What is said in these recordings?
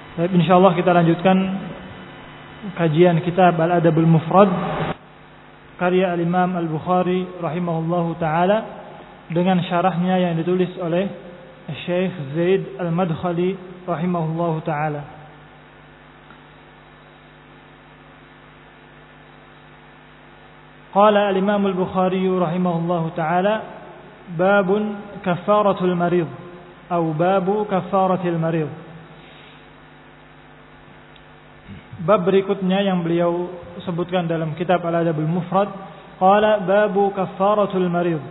Baik, insyaallah kita lanjutkan kajian kitab Al-Adabul Mufrad karya Al-Imam Al-Bukhari rahimahullahu taala dengan syarahnya yang ditulis oleh Syekh Zaid Al-Madkhali rahimahullahu taala. Qala Al-Imam Al-Bukhari rahimahullahu taala babun kafaratul marid atau babu kafaratil marid. Bab berikutnya yang beliau sebutkan dalam kitab Al-Adabul Mufrad, qala babu kafaratul marid.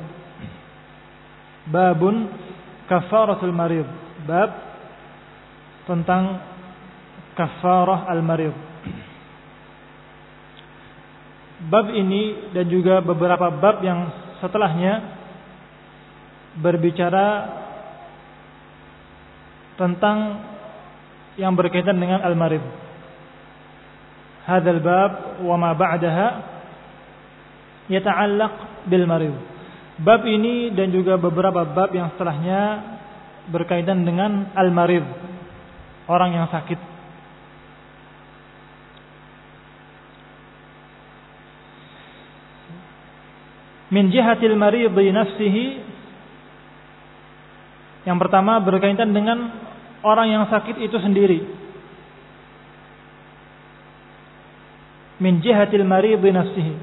Babun kafaratul marid. Bab tentang kafarah al-marid. Bab ini dan juga beberapa bab yang setelahnya berbicara tentang yang berkaitan dengan al-marid. Hadzal bab wa ma ba'daha yata'allaq bil marid. Bab ini dan juga beberapa bab yang setelahnya berkaitan dengan al-marid, orang yang sakit. Min jihatil marid nafsihi, yang pertama berkaitan dengan orang yang sakit itu sendiri. Min jihatil marid nafsihi,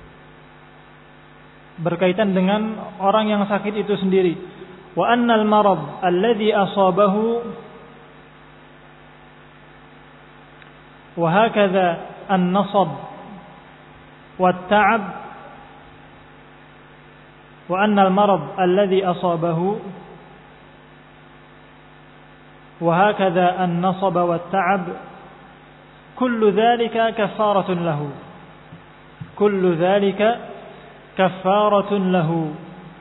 berkaitan dengan orang yang sakit itu sendiri. Wa annal marad alladhi asabahu wa hakadha an-nasab wat-ta'ab wa annal marad alladhi asabahu wa hakadha an-nasab wat-ta'ab kullu dhalika kafaratun lahu. Kullu dhalika kafaratun lahu.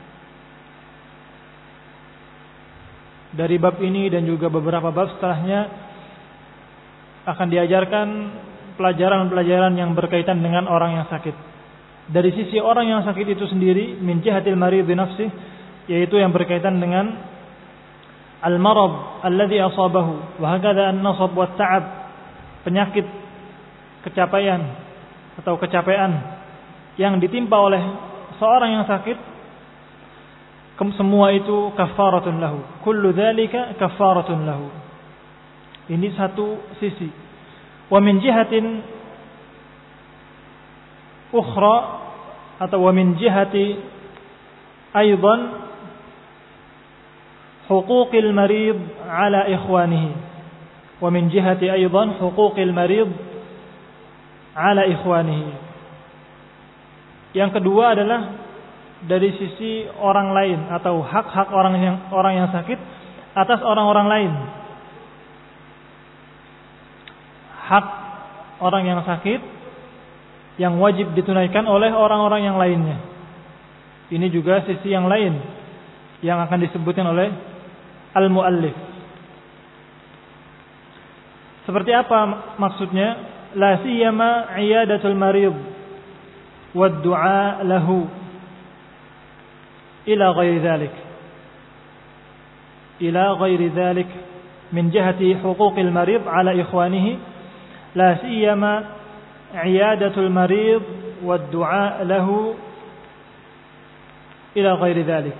Dari bab ini dan juga beberapa bab setelahnya akan diajarkan pelajaran-pelajaran yang berkaitan dengan orang yang sakit. Dari sisi orang yang sakit itu sendiri, min jihatil marid nafsih, yaitu yang berkaitan dengan al-marad alladhi asabahu wa hakadha an-nasab wa ta'ab, penyakit, kecapean atau kecapean yang ditimpa oleh seorang yang sakit, semua itu kafaratun lahu. Kullu dzalika kafaratun lahu. Ini satu sisi. Wa min jihatin ukhra atau wa min jihati aidan huquqil marid ala ikhwanihi. Wa min jihati aidan huquqil marid ala ikhwanihi. Yang kedua adalah dari sisi orang lain atau hak-hak orang yang sakit atas orang-orang lain. Hak orang yang sakit yang wajib ditunaikan oleh orang-orang yang lainnya. Ini juga sisi yang lain yang akan disebutkan oleh al-muallif. Seperti apa maksudnya? La siyama iyadatul marid wa du'a lahu ila ghairi dhalik. Ila ghairi dhalik min jihati huquqil marid ala ikhwanihi, la siyama iyadatul marid wa du'a lahu ila ghairi dhalik.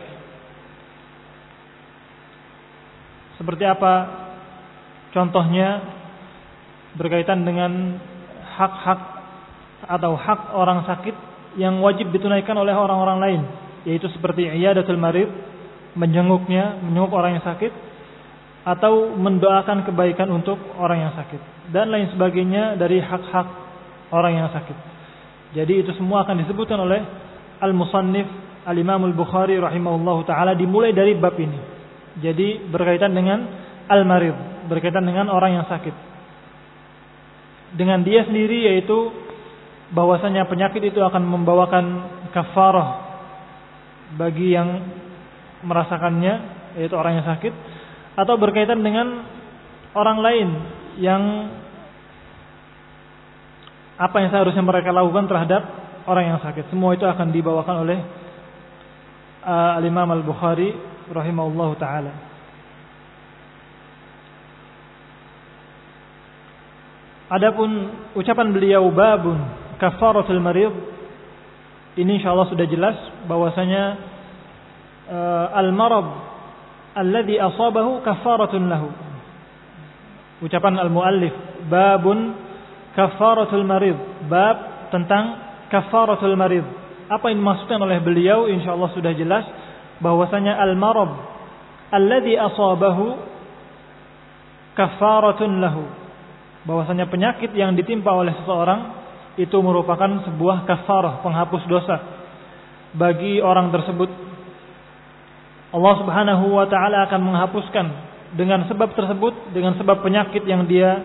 Seperti apa contohnya? Berkaitan dengan hak-hak atau hak orang sakit yang wajib ditunaikan oleh orang-orang lain, yaitu seperti iyadatul marid, menjenguk orang yang sakit, atau mendoakan kebaikan untuk orang yang sakit, dan lain sebagainya dari hak-hak orang yang sakit. Jadi itu semua akan disebutkan oleh al-musannif al-Imam Al-Bukhari rahimahullahu taala dimulai dari bab ini. Jadi berkaitan dengan al-marid, berkaitan dengan orang yang sakit. Dengan dia sendiri, yaitu bahwasanya penyakit itu akan membawakan kafarah bagi yang merasakannya, yaitu orang yang sakit, atau berkaitan dengan orang lain yang apa yang seharusnya mereka lakukan terhadap orang yang sakit. Semua itu akan dibawakan oleh Al-Imam Al-Bukhari rahimahullahu taala. Adapun ucapan beliau babun kafaratul marid, ini insyaallah sudah jelas bahwasanya al-marad alladhi asabahu kafaratun lahu. Ucapan al-muallif babun kafaratul marid, bab tentang kafaratul marid. Apa yang dimaksudkan oleh beliau insyaallah sudah jelas bahwasanya al-marad alladhi asabahu kafaratun lahu, bahwasanya penyakit yang ditimpa oleh seseorang itu merupakan sebuah kafarah, penghapus dosa bagi orang tersebut. Allah Subhanahu wa taala akan menghapuskan dengan sebab tersebut, dengan sebab penyakit yang dia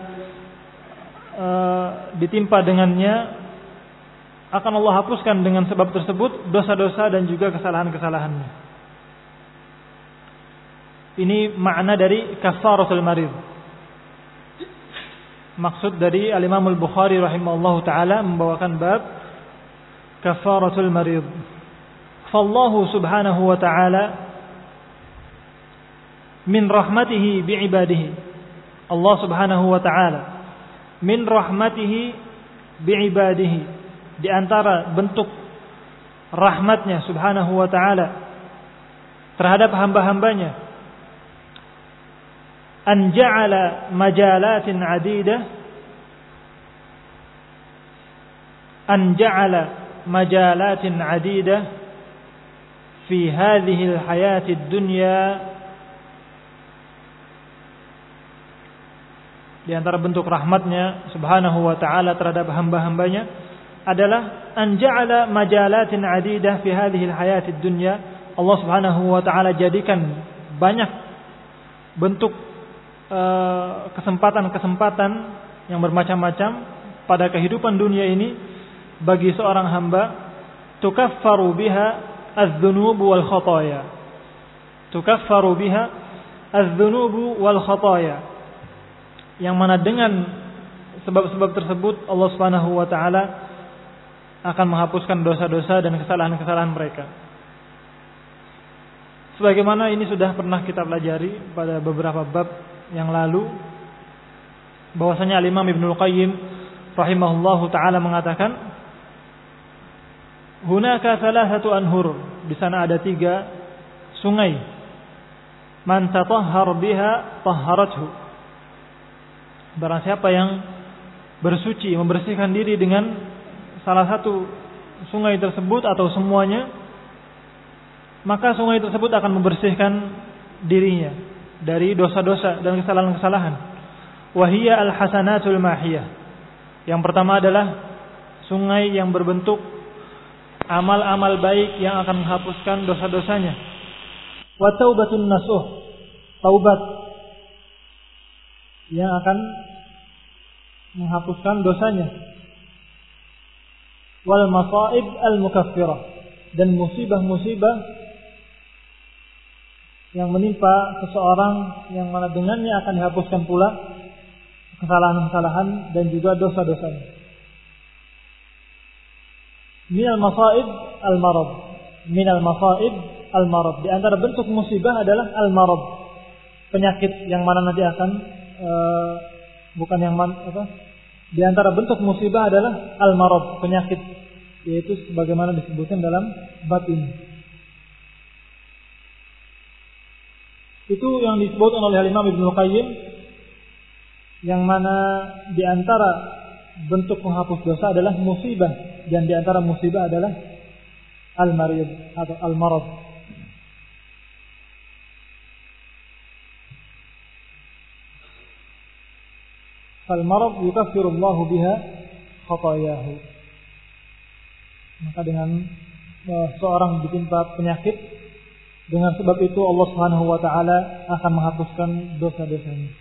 ditimpa dengannya, akan Allah hapuskan dengan sebab tersebut dosa-dosa dan juga kesalahan-kesalahannya. Ini makna dari kafaratul marid. Maksud dari Al-Imam Al-Bukhari rahimahullahu ta'ala membawakan bab kafaratul marid. Fallahu subhanahu wa ta'ala min rahmatihi bi'ibadihi. Allah subhanahu wa ta'ala min rahmatihi bi'ibadihi, di antara bentuk rahmatnya subhanahu wa ta'ala terhadap hamba-hambanya, an ja'ala majalatin adidah, an ja'ala majalatin adidah fi hadhihi al-hayati ad-dunya. Di antara bentuk rahmatnya subhanahu wa ta'ala terhadap hamba-hambanya adalah an ja'ala majalatin adidah fi hadhihi al-hayati ad-dunya. Allah subhanahu wa ta'ala jadikan banyak bentuk kesempatan-kesempatan yang bermacam-macam pada kehidupan dunia ini bagi seorang hamba, tukaffaru biha adz-dzunubu wal khataaya, tukaffaru biha adz-dzunubu wal khataaya, yang mana dengan sebab-sebab tersebut Allah Subhanahu wa taala akan menghapuskan dosa-dosa dan kesalahan-kesalahan mereka. Sebagaimana ini sudah pernah kita pelajari pada beberapa bab yang lalu, bahwasanya Al-Imam Ibnul Qayyim rahimahullahu taala mengatakan, hunaka thalathatu anhur, di sana ada 3 sungai, man tatahhar biha tahharathu, barang siapa yang bersuci, membersihkan diri dengan salah satu sungai tersebut atau semuanya, maka sungai tersebut akan membersihkan dirinya dari dosa-dosa dan kesalahan-kesalahan. Wahiyya al-hasanatul mahiyah. Yang pertama adalah sungai yang berbentuk amal-amal baik yang akan menghapuskan dosa-dosanya. Wa taubatun nasuh, taubat yang akan menghapuskan dosanya. Wal masaib al-mukaffirah, dan musibah-musibah yang menimpa seseorang yang mana dengannya akan dihapuskan pula kesalahan-kesalahan dan juga dosa-dosanya. Minal masaib al-marad, minal masaib al-marad, di antara bentuk musibah adalah al-marad, penyakit yang mana nanti akan di antara bentuk musibah adalah al-marad, penyakit, yaitu sebagaimana disebutkan dalam bab ini. Itu yang disebutkan oleh Imam Ibnul Qayyim, yang mana di antara bentuk menghapus dosa adalah musibah, dan di antara musibah adalah al-marid atau al-marad. Al-marad yukaffiru Allah biha khatayahu. Maka dengan seorang ditimpa penyakit, dengan sebab itu Allah Subhanahu wa taala akan menghapuskan dosa-dosanya.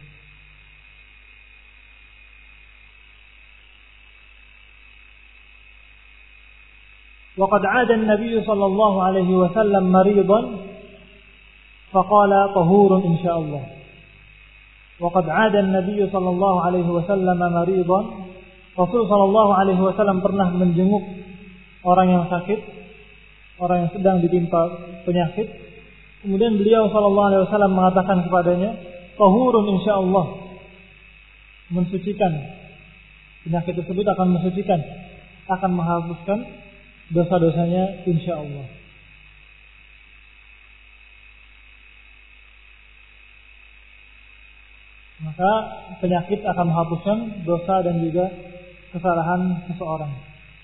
Wa qad 'ada an-nabiy sallallahu alaihi wasallam maridan faqala tahurun insyaallah. Wa qad 'ada an-nabiy sallallahu alaihi wasallam maridan. Rasul sallallahu alaihi wasallam pernah menjenguk orang yang sakit, orang yang sedang ditimpa penyakit. Kemudian beliau sallallahu alaihi wasallam mengatakan kepadanya, tahurun insyaallah, mensucikan penyakit tersebut akan mensucikan, akan menghapuskan dosa-dosanya insyaallah. Maka penyakit akan menghapuskan dosa dan juga kesalahan seseorang.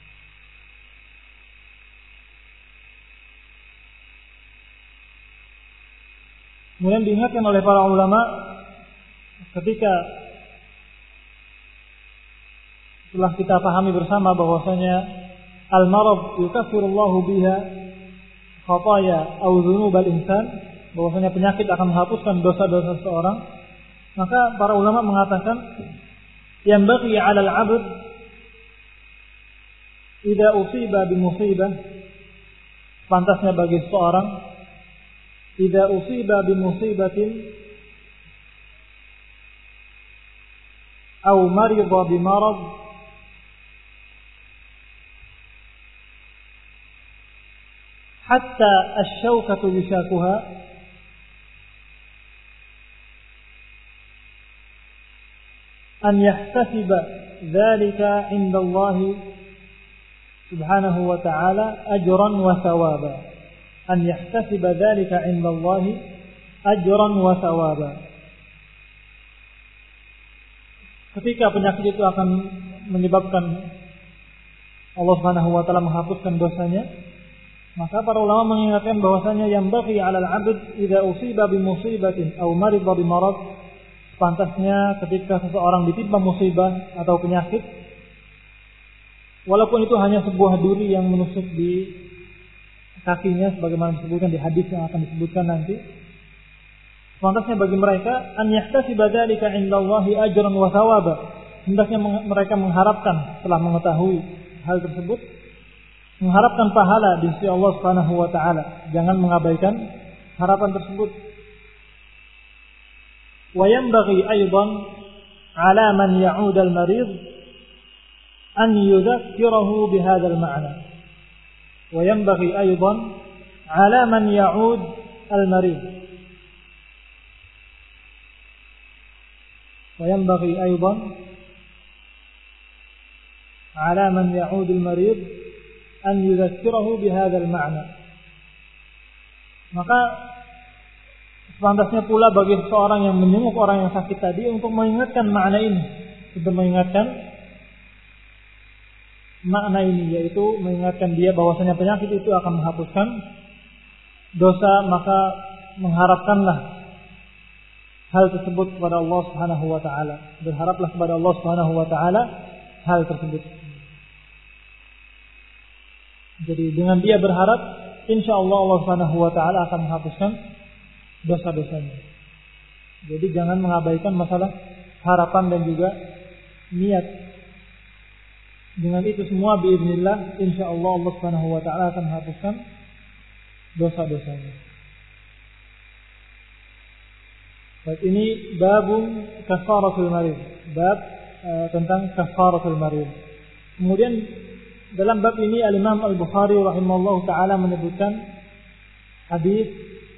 Kemudian diingatkan oleh para ulama ketika setelah kita pahami bersama bahwasanya al-marad yukaffirullahu biha khataya aw dzunubal insan, bahwasanya penyakit akan menghapuskan dosa-dosa seseorang, maka para ulama mengatakan yang bagi 'alal 'abd idza usiba bi musibah, pantasnya bagi seseorang idza usiba bi musibatin aw marida bi marad hatta asy-syaukatu yushakuha an yahtasiba dzalika 'inda Allah subhanahu wa ta'ala ajran wa thawaba, an yahtasiba dzalika 'inda Allah ajran wa thawaba. Ketika penyakit itu akan menyebabkan Allah subhanahu wa ta'ala menghapuskan dosanya, maka para ulama mengingatkan bahwasanya yang bagi 'alal 'abd idza usiba bi musibatin aw marida bi marad, pantasnya ketika seseorang ditimpa musibah atau penyakit, walaupun itu hanya sebuah duri yang menusuk di kakinya sebagaimana disebutkan di hadis yang akan disebutkan nanti, pantasnya bagi mereka an yahtasiba dzalika 'indallahi ajran wa thawaba, hendaknya mereka mengharapkan setelah mengetahui hal tersebut, mengharapkan pahala di sisi Allah Subhanahu wa taala, jangan mengabaikan harapan tersebut. Wa yanbaghi aidan 'ala man ya'ud al-marid an yudhakkirahu bihadzal ma'na. Wa yanbaghi aidan 'ala man ya'ud al-marid. Wa yanbaghi aidan 'ala man ya'ud al-marid an yudhakkirahu bihadzal ma'na. Maka sepantasnya pula bagi seseorang yang menjenguk orang yang sakit tadi untuk mengingatkan makna ini, untuk mengingatkan makna ini, yaitu mengingatkan dia bahwasanya penyakit itu akan menghapuskan dosa, maka mengharapkanlah hal tersebut kepada Allah Subhanahu wa taala. Berharaplah kepada Allah Subhanahu wa taala hal tersebut. Jadi dengan dia berharap, insyaallah Allah Subhanahu wa taala akan menghapuskan dosa-dosanya. Jadi jangan mengabaikan masalah harapan dan juga niat. Dengan itu semua biiznillah insyaallah Allah Subhanahu wa taala akan menghapuskan dosa-dosanya. Baik, ini babun kafaratul marid. Bab tentang kafaratul marid. Kemudian dalam bab ini Al-Imam Al-Bukhari rahimahullahu taala menyebutkan hadis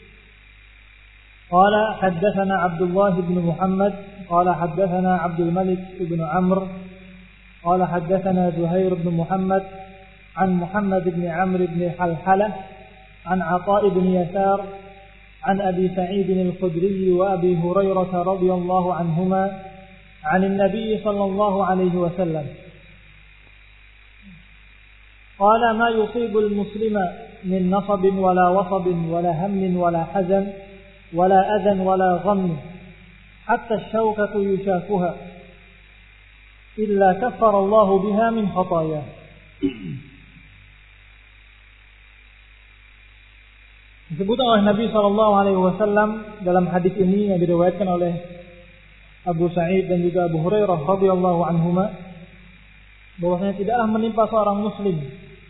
qala haddatsana Abdullah bin Muhammad qala haddatsana Abdul Malik bin Amr qala haddatsana Zuhair bin Muhammad an Muhammad bin Amr bin Halhalah an Atha bin Yasar an Abi Sa'id al-Khudri wa Abi Hurairah radhiyallahu anhuma an an-nabiy sallallahu alaihi wasallam قال ما يصيب المسلم من نصب ولا وصب ولا هم ولا حزن ولا أذى ولا غم حتى الشوكة يشاكها إلا كفر الله بها من خطاياه. Disebutkan oleh Nabi SAW dalam hadis ini yang diriwayatkan oleh Abu Sa'id dan juga Abu Hurairah radhiyallahu anhuma, bahwasanya tidaklah menimpa seorang muslim,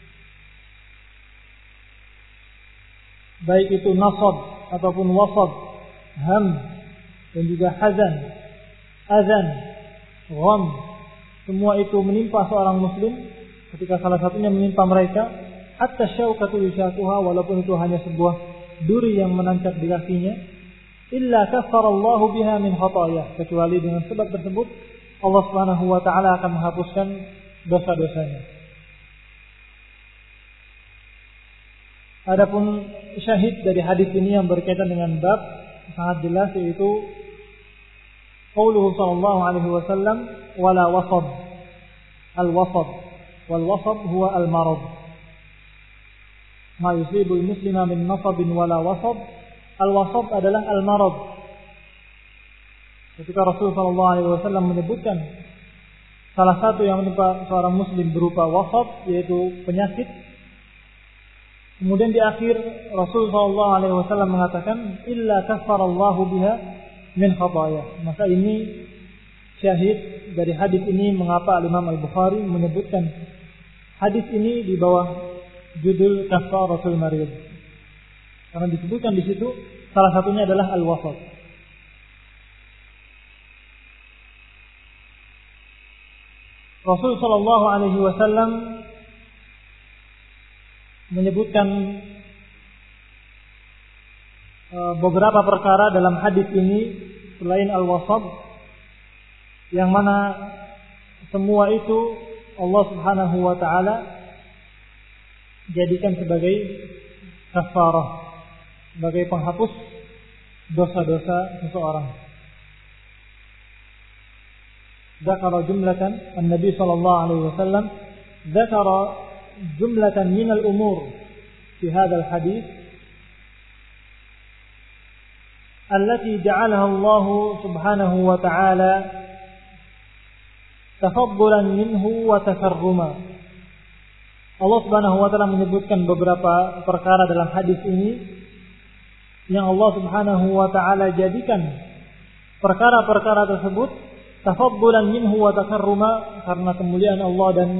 baik itu nasab ataupun wasab, ham dan juga hazan, azan, gham, semua itu menimpa seorang muslim ketika salah satunya menimpa mereka, hatta syaukatu yushakuha, walaupun itu hanya sebuah duri yang menancap di kakinya, illa kaffarallahu biha min khatayah, kecuali dengan sebab tersebut Allah Subhanahu wa taala akan menghapuskan dosa-dosanya. Adapun syahid dari hadis ini yang berkaitan dengan bab sangat jelas, yaitu qauluhu sallallahu alaihi wasallam wala wasab. Al-wasab wal wasab huwa al-marad. Ma yusibul muslima min nasabin wala wasab. Al-wasab adalah al-marad. Ketika Rasul sallallahu alaihi wasallam menyebutkan salah satu yang menimpa seorang muslim berupa wasab, yaitu penyakit, kemudian di akhir Rasul sallallahu alaihi wasallam mengatakan illa kaffarallahu biha min khataya. Maka ini syahid dari hadis ini mengapa Imam Al-Bukhari menyebutkan hadis ini di bawah judul Kafaratul Marid. Karena disebutkan di situ salah satunya adalah al-wasat. Rasul sallallahu alaihi wasallam menyebutkan beberapa perkara dalam hadis ini selain al-wasab, yang mana semua itu Allah Subhanahu wa taala jadikan sebagai kafarah, sebagai penghapus dosa-dosa seseorang. Dzakara jumlatan an-nabi sallallahu alaihi wasallam dzakara jumlatan min al-umur fi hadzal hadis allati ja'alaha Allah Subhanahu wa ta'ala tafaddulan minhu wa takarruma. Allah Subhanahu wa ta'ala menyebutkan beberapa perkara dalam hadis ini yang Allah Subhanahu wa ta'ala jadikan perkara-perkara tersebut tafaddulan minhu wa takarruma, karena kemuliaan Allah dan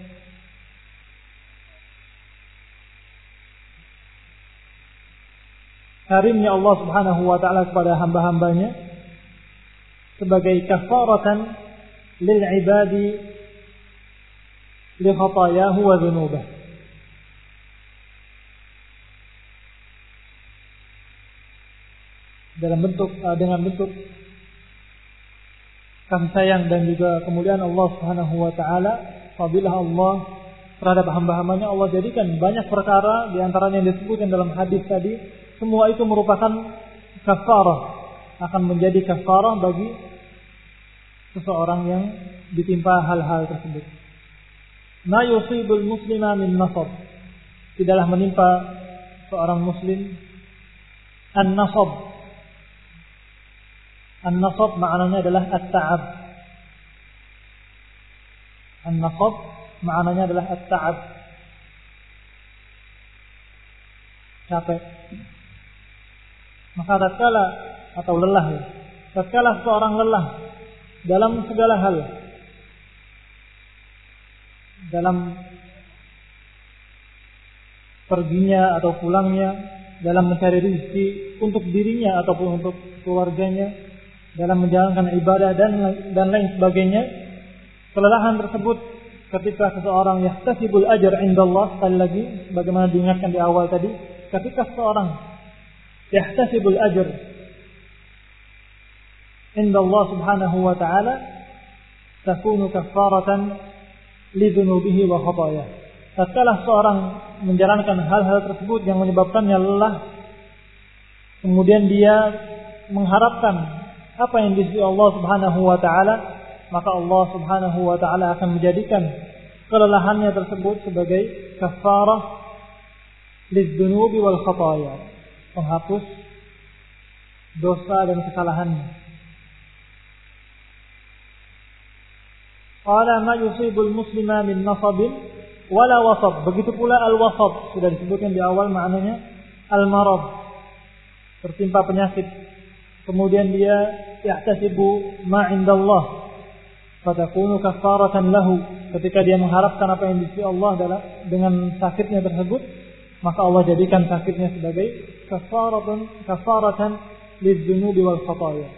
karimnya Allah Subhanahu wa ta'ala kepada hamba-hambanya, sebagai kafaratan lil ibadi li khatayahu wa dzunubah. Dengan bentuk kasih sayang dan juga kemuliaan Allah Subhanahu wa ta'ala, fadilah Allah terhadap hamba-hambanya, Allah jadikan banyak perkara di antaranya yang disebutkan dalam hadis tadi, semua itu merupakan kafarah, akan menjadi kafarah bagi seseorang yang ditimpa hal-hal tersebut. Ma yusibul muslima min nasab, tidaklah menimpa seorang muslim an-nasab. An-nasab maknanya adalah at-ta'ab. An-nasab maknanya adalah at-ta'ab, capek. Maka tatkala atau lelah, tatkala seorang lelah dalam segala hal, dalam perginya atau pulangnya, dalam mencari rezeki untuk dirinya ataupun untuk keluarganya, dalam menjalankan ibadah dan lain sebagainya, kelelahan tersebut ketika seseorang yahtasibul ajr indallah, sekali lagi bagaimana diingatkan di awal tadi, ketika seseorang yahtasibul ajr indallah Subhanahu wa ta'ala, takunu kafaratan lidzunubihi wa khataya. Tatkala seorang menjalankan hal-hal tersebut yang menyebabkannya lelah, kemudian dia mengharapkan apa yang di sisi Allah Subhanahu wa ta'ala, maka Allah Subhanahu wa ta'ala akan menjadikan kelelahannya tersebut sebagai kafarah lidzunubi wal khataya, penghapus dosa dan kesalahannya. Qala ma yusibul muslima min nasabin wala wasab. Begitu pula al-wasab, sudah disebutkan di awal maknanya al-marad, tertimpa penyakit. Kemudian dia yahtasibu ma indallah fatakunu kafaratan lahu, ketika dia mengharapkan apa yang di sisi Allah adalah dengan sakitnya tersebut, maka Allah jadikan sakitnya sebagai kafaratan lidzunubi wal khataya.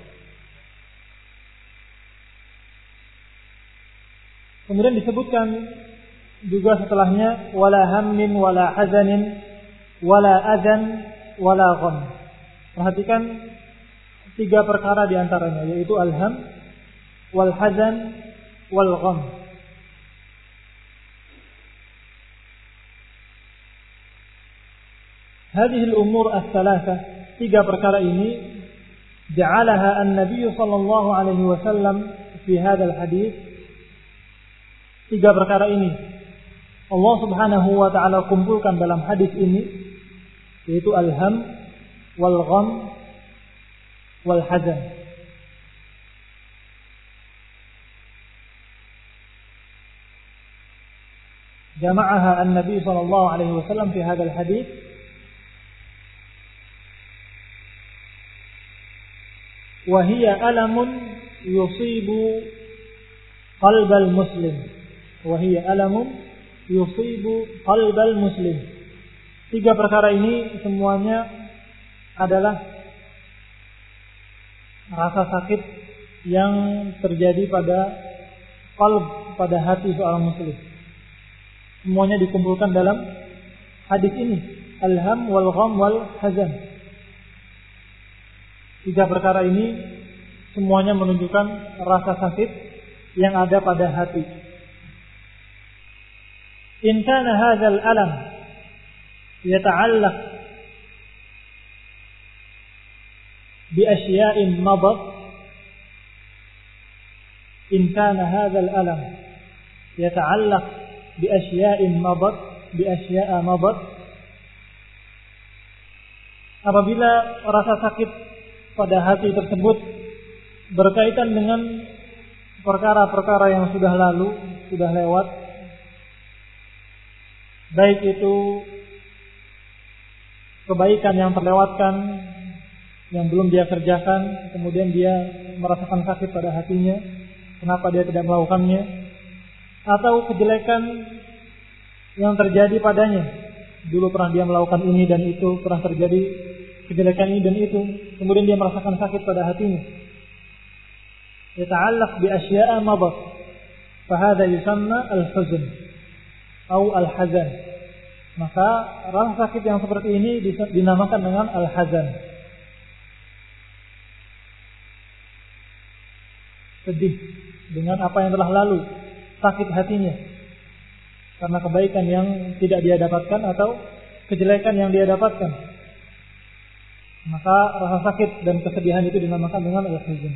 Kemudian disebutkan juga setelahnya wala hammin wala hazanin wala adzan wala gham. Perhatikan tiga perkara di antaranya, yaitu al-ham, wal hazan wal gham. Hadhihi al-umur ats-tsalatsah, tiga perkara ini ja'alaha an-nabiy sallallahu alaihi wasallam fi hadzal hadis. Tiga perkara ini Allah Subhanahu wa taala kumpulkan dalam hadis ini, yaitu al-ham wal gham wal hazan. Jama'aha an-nabiy sallallahu alaihi wasallam fi hadzal hadis. وهي ألم يصيب قلب المسلم وهي ألم يصيب قلب المسلم. Tiga perkara ini semuanya adalah rasa sakit yang terjadi pada qalb, pada hati seorang muslim. Semuanya dikumpulkan dalam hadis ini, al-ham wal gham wal hazan. Tiga perkara ini semuanya menunjukkan rasa sakit yang ada pada hati. In kana hadzal alam yata'allaq bi asya'in madat, in kana hadzal alam yata'allaq bi asya'in madat, bi asya'a madat, apabila rasa sakit pada hati tersebut berkaitan dengan perkara-perkara yang sudah lalu, sudah lewat, baik itu kebaikan yang terlewatkan, yang belum dia kerjakan, kemudian dia merasakan sakit pada hatinya, kenapa dia tidak melakukannya, atau kejelekan yang terjadi padanya, dulu pernah dia melakukan ini dan itu, pernah terjadi kejelekan ini dan itu, kemudian dia merasakan sakit pada hatinya. Yata'allaq bi asya'a madat, fahadha yusamma al-huzn atau al-hazan. Maka rasa sakit yang seperti ini dinamakan dengan al-hazan. Sedih dengan apa yang telah lalu, sakit hatinya karena kebaikan yang tidak dia dapatkan atau kejelekan yang dia dapatkan. Maka rasa sakit dan kesedihan itu dinamakan dengan al-huzn.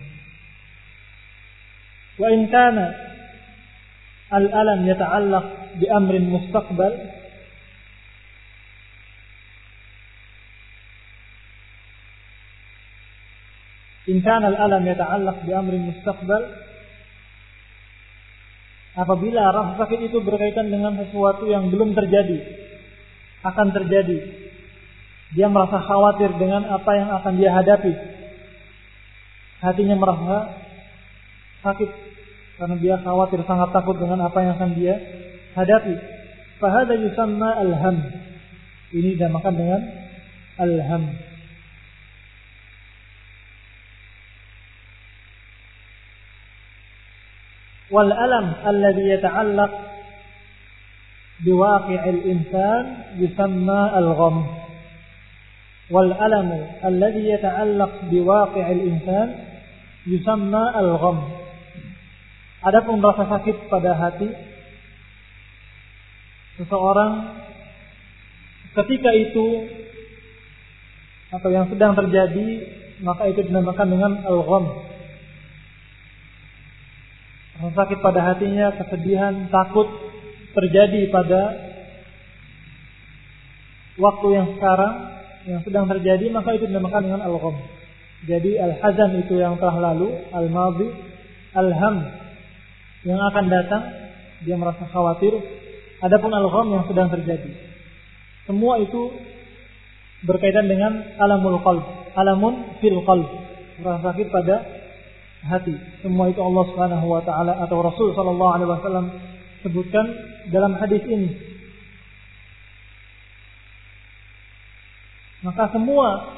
Wa in kana al-alam yata'allaq bi amrin mustaqbal, in kana al-alam yata'allaq bi amrin mustaqbal, apabila rasa sakit itu berkaitan dengan sesuatu yang belum terjadi, akan terjadi, dia merasa khawatir dengan apa yang akan dia hadapi, hatinya merasa sakit karena dia khawatir, sangat takut dengan apa yang akan dia hadapi. Fahadha yusamma al-ham, ini dinamakan dengan al-ham. Wal alam alladhi yata'allaq biwaqi'il insan yusamma al-gham. Wal alamu alladhi yata'allaq biwaqi'il insan yusamma al-gham. Adapun rasa sakit pada hati seseorang ketika itu atau yang sedang terjadi, maka itu dinamakan dengan al-gham. Rasa sakit pada hatinya, kesedihan, takut terjadi pada waktu yang sekarang, yang sedang terjadi, maka itu dinamakan dengan al-gham. Jadi al-hazan itu yang telah lalu, al-madhi, al-ham yang akan datang, dia merasa khawatir. Adapun al-gham yang sedang terjadi. Semua itu berkaitan dengan alamul qalb, alamun fil qalb, rasa sakit pada hati. Semua itu Allah Subhanahu wa taala atau Rasul sallallahu alaihi wasallam sebutkan dalam hadis ini. Maka semua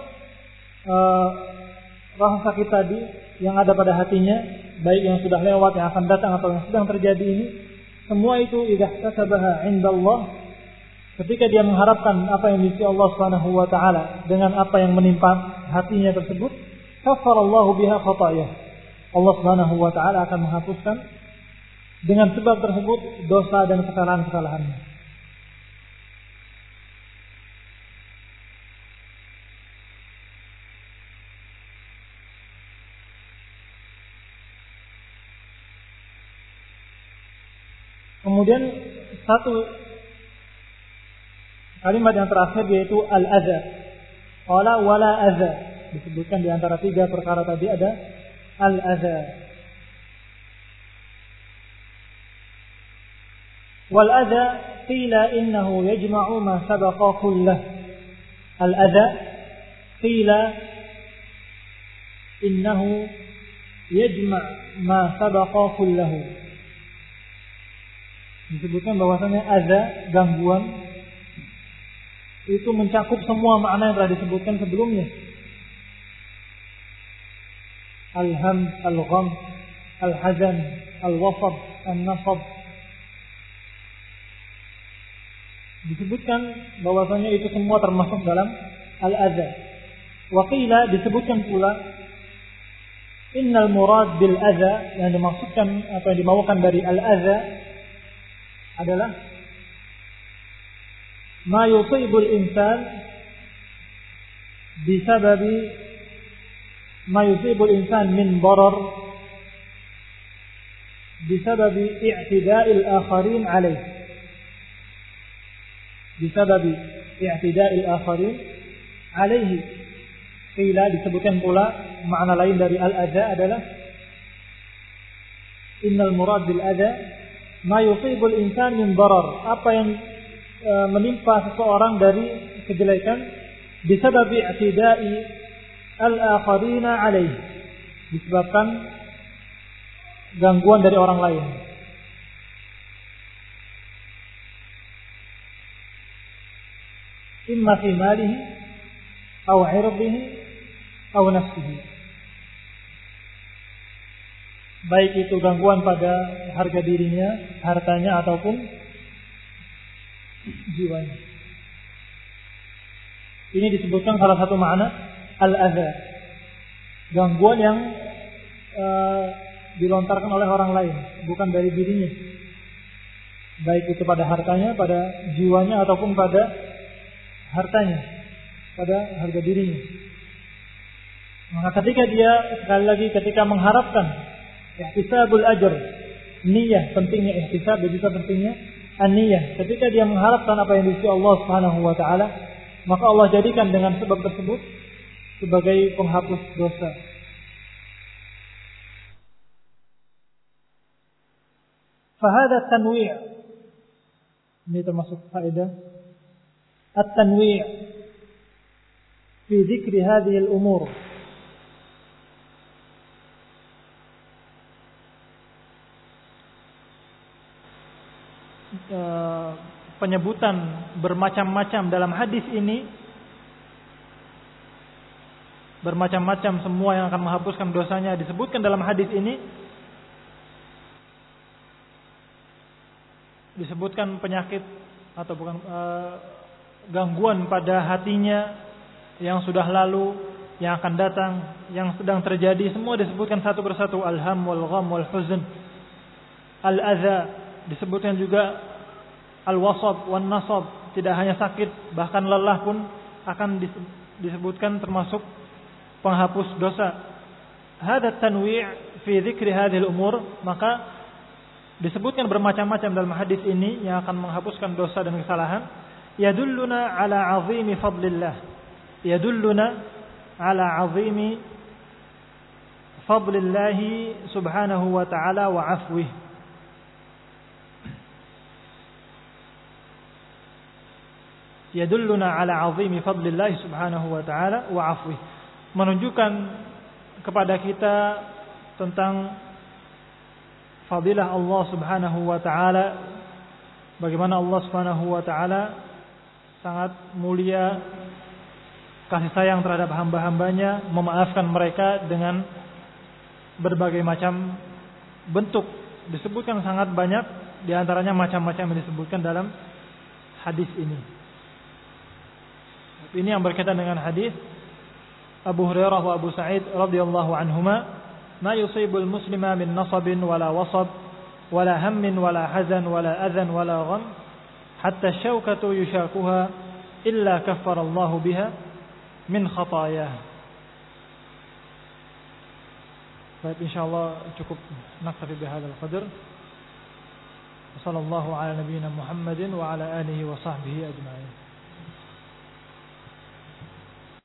rasa sakit tadi yang ada pada hatinya, baik yang sudah lewat, yang akan datang atau yang sedang terjadi ini, semua itu idza ihtasabaha 'inda Allah, ketika dia mengharapkan apa yang diisi Allah Subhanahu wa taala dengan apa yang menimpa hatinya tersebut, kafarallahu biha khatayah. Allah Subhanahu wa taala akan menghapuskan dengan sebab tersebut dosa dan kesalahan-kesalahannya. Kemudian satu kalimat yang terakhir yaitu al-adza. Qala wala adza. Disebutkan di antara tiga perkara tadi ada al-adza. Wal adza qila innahu yajma'u ma sabaqa kullah. Al-adza qila innahu yajma' ma sabaqa kullahu. Disebutkan bahwasanya adza, gangguan, itu mencakup semua makna yang telah disebutkan sebelumnya. Al-ham, al-gham, al-hazan, al-wasab, al-nasab. Disebutkan bahwasanya itu semua termasuk dalam al-adza. Wa qila, disebutkan pula innal murad bil adza, yang dimaksudkan atau yang dibawakan dari al-adza adalah ma yusibul insan bisababi ma yusibul insan min darar bisababi i'tida'il akharin alaih, bisababi i'tida'il akharin alaihi. Qila, disebutkan pula makna lain dari al-adza adalah innal murad bil adza ma yusibul insan min darar, apa yang menimpa seseorang dari kejelekan, bisababi i'tida'i al-akharina alaih, disebabkan gangguan dari orang lain. Imma fi malihi aw 'irdihi aw nafsihi, baik itu gangguan pada harga dirinya, hartanya, ataupun jiwanya. Ini disebutkan salah satu makna al-adza, gangguan yang dilontarkan oleh orang lain, bukan dari dirinya, baik itu pada hartanya, pada jiwanya, ataupun pada hartanya, pada harga dirinya. Maka ketika dia, sekali lagi, ketika mengharapkan ihtisabul ajr, niyah, pentingnya ihtisab dan juga pentingnya an-niyah. Ketika dia mengharapkan apa yang diisi Allah Subhanahu wa taala, maka Allah jadikan dengan sebab tersebut sebagai penghapus dosa. Fahada tanwi', ini termasuk faedah at-tanwi' fi dzikri hadhihi al-umur. Penyebutan bermacam-macam dalam hadis ini, bermacam-macam semua yang akan menghapuskan dosanya disebutkan dalam hadis ini. Disebutkan penyakit atau bukan gangguan pada hatinya yang sudah lalu, yang akan datang, yang sedang terjadi, semua disebutkan satu persatu. Al-ham wal gham wal huzn, al-adza, disebutkan juga al-wasab wan nasab, tidak hanya sakit, bahkan lelah pun akan disebutkan termasuk penghapus dosa. Hada tanwi' fi dzikri hadhil umur, maka disebutkan bermacam-macam dalam hadis ini yang akan menghapuskan dosa dan kesalahan. Yadulluna ala 'azimi fadlillah, yadulluna ala 'azimi fadlillah subhanahu wa ta'ala wa 'afwihi. Yadulluna ala 'azimi fadlillah subhanahu wa ta'ala wa 'afwihi, menunjukkan kepada kita tentang fadilah Allah subhanahu wa ta'ala, bagaimana Allah subhanahu wa ta'ala sangat mulia kasih sayang terhadap hamba-hambanya, memaafkan mereka dengan berbagai macam bentuk. Disebutkan sangat banyak, diantaranya macam-macam yang disebutkan dalam hadis ini. Ini yang berkaitan dengan hadis Abu Hurairah wa Abu Sa'id radhiyallahu anhuma, ما يصيب المسلم من نصب ولا وصب ولا هم ولا حزن ولا أذى ولا غم حتى الشوكة يشاكها إلا كفر الله بها من خطاياه. Baik, insyaallah cukup naktafi bihadzal qadar. Wassallallahu ala nabiyyina Muhammadin wa ala alihi wa sahbihi ajma'in.